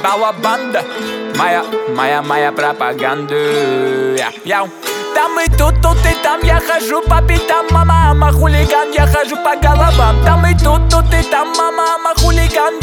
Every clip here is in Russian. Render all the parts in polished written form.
балабанда, моя пропаганда. Там и тут и там я хожу по пятам, мама, хулиган, я хожу по головам. Там и тут и там, мама, хулиган,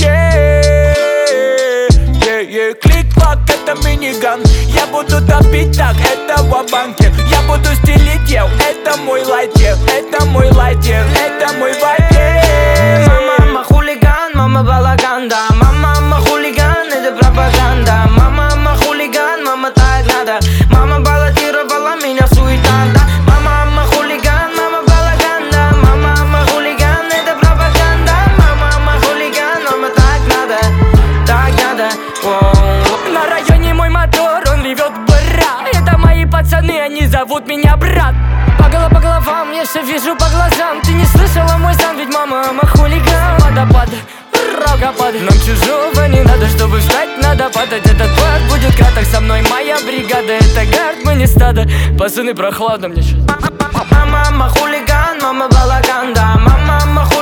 клик-клак, это миниган. Я буду топить так, это ва-банки. Я буду стелить, это мой лайтер, это мой лайтер, это мой вайпер. Мама, хулиган, мама, балаган, да. Мама, хулиган, это пропаганда. Мама, хулиган, мама, так надо. Мама баллотировала меня в суета, да. Мама, хулиган, мама, балаган, да. Мама, хулиган, это пропаганда. Мама, хулиган, мама, так надо. Так надо. На районе мой мотор, он ревет бра. Это мои пацаны, они зовут меня брат. По головам, я все вижу по глазам. Ты не слышала мой сан, ведь мама хулиган. Водопад, рогопад. Нам чужого не надо, чтобы встать, надо падать. Этот пад будет краток, со мной моя бригада. Это гард, мы не стадо, пацаны прохладно мне сейчас. Мама хулиган, мама балаган, да. Мама хулиган.